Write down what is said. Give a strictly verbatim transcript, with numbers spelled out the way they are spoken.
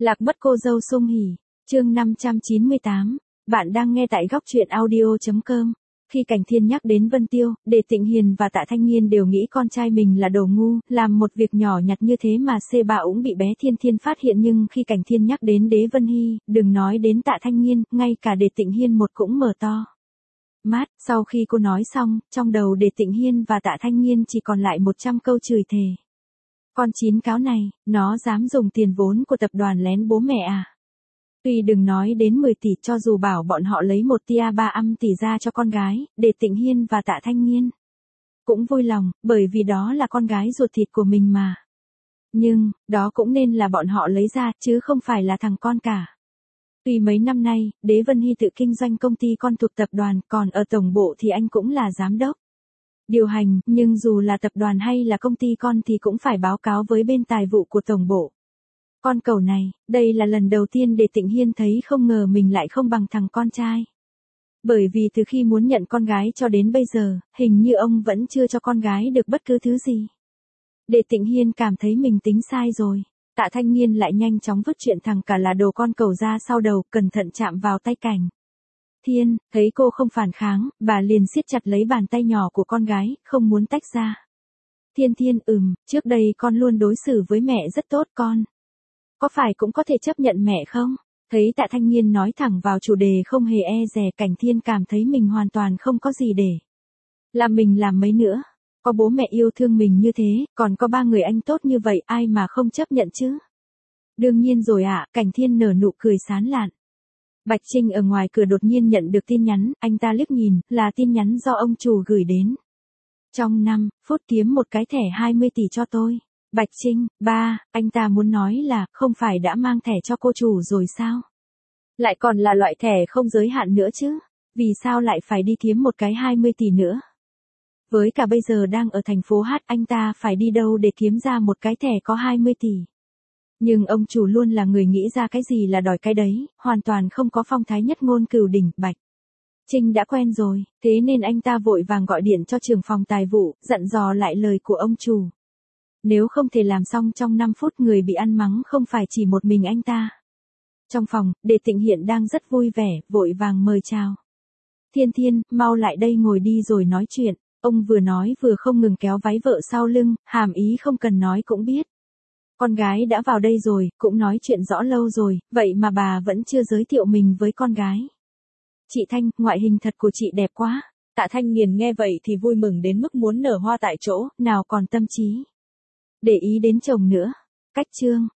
Lạc mất cô dâu Sung Hỉ, chương năm trăm chín mươi tám, bạn đang nghe tại góc truyện audio.com. Khi Cảnh Thiên nhắc đến Vân Tiêu, Đề Tịnh Hiền và Tạ Thanh Nghiên đều nghĩ con trai mình là đồ ngu, làm một việc nhỏ nhặt như thế mà C ba cũng bị bé Thiên Thiên phát hiện, nhưng khi Cảnh Thiên nhắc đến Đế Vân Hy, đừng nói đến Tạ Thanh Nghiên, ngay cả Đề Tịnh Hiên một cũng mở to mắt. Sau khi cô nói xong, trong đầu Đề Tịnh Hiên và Tạ Thanh Nghiên chỉ còn lại một trăm câu chửi thề. Con chín cáo này, nó dám dùng tiền vốn của tập đoàn lén bố mẹ à? Tuy đừng nói đến mười tỷ, cho dù bảo bọn họ lấy một tia ba âm tỷ ra cho con gái, Đề Tịnh Hiên và Tạ Thanh Nghiên cũng vui lòng, bởi vì đó là con gái ruột thịt của mình mà. Nhưng, đó cũng nên là bọn họ lấy ra, chứ không phải là thằng con cả. Tuy mấy năm nay, Đế Vân Hy tự kinh doanh công ty con thuộc tập đoàn, còn ở tổng bộ thì anh cũng là giám đốc điều hành, nhưng dù là tập đoàn hay là công ty con thì cũng phải báo cáo với bên tài vụ của tổng bộ. Con cẩu này, đây là lần đầu tiên Đề Tịnh Hiên thấy không ngờ mình lại không bằng thằng con trai. Bởi vì từ khi muốn nhận con gái cho đến bây giờ, hình như ông vẫn chưa cho con gái được bất cứ thứ gì. Đề Tịnh Hiên cảm thấy mình tính sai rồi. Tạ Thanh Nghiên lại nhanh chóng vứt chuyện thằng cả là đồ con cẩu ra sau đầu, cẩn thận chạm vào tay Cảnh Thiên, thấy cô không phản kháng, bà liền siết chặt lấy bàn tay nhỏ của con gái, không muốn tách ra. Thiên Thiên, ừm, trước đây con luôn đối xử với mẹ rất tốt, con có phải cũng có thể chấp nhận mẹ không? Thấy Tạ Thanh Nghiên nói thẳng vào chủ đề không hề e dè, Cảnh Thiên cảm thấy mình hoàn toàn không có gì để làm mình làm mấy nữa. Có bố mẹ yêu thương mình như thế, còn có ba người anh tốt như vậy, ai mà không chấp nhận chứ? Đương nhiên rồi ạ, à, Cảnh Thiên nở nụ cười sán lạn. Bạch Trinh ở ngoài cửa đột nhiên nhận được tin nhắn, anh ta liếc nhìn, là tin nhắn do ông chủ gửi đến. Trong năm phút kiếm một cái thẻ hai mươi tỷ cho tôi. Bạch Trinh, ba, anh ta muốn nói là, không phải đã mang thẻ cho cô chủ rồi sao? Lại còn là loại thẻ không giới hạn nữa chứ? Vì sao lại phải đi kiếm một cái hai mươi tỷ nữa? Với cả bây giờ đang ở thành phố Hát, anh ta phải đi đâu để kiếm ra một cái thẻ có hai mươi tỷ? Nhưng ông chủ luôn là người nghĩ ra cái gì là đòi cái đấy, hoàn toàn không có phong thái nhất ngôn cửu đỉnh. Bạch Trinh đã quen rồi, thế nên anh ta vội vàng gọi điện cho trưởng phòng tài vụ, dặn dò lại lời của ông chủ. Nếu không thể làm xong trong năm phút, người bị ăn mắng không phải chỉ một mình anh ta. Trong phòng, Đề Tịnh Hiện đang rất vui vẻ, vội vàng mời chào. Thiên Thiên, mau lại đây ngồi đi rồi nói chuyện. Ông vừa nói vừa không ngừng kéo váy vợ sau lưng, hàm ý không cần nói cũng biết. Con gái đã vào đây rồi, cũng nói chuyện rõ lâu rồi, vậy mà bà vẫn chưa giới thiệu mình với con gái. Chị Thanh, ngoại hình thật của chị đẹp quá. Tạ Thanh Nghiền nghe vậy thì vui mừng đến mức muốn nở hoa tại chỗ, nào còn tâm trí để ý đến chồng nữa. Cách chương,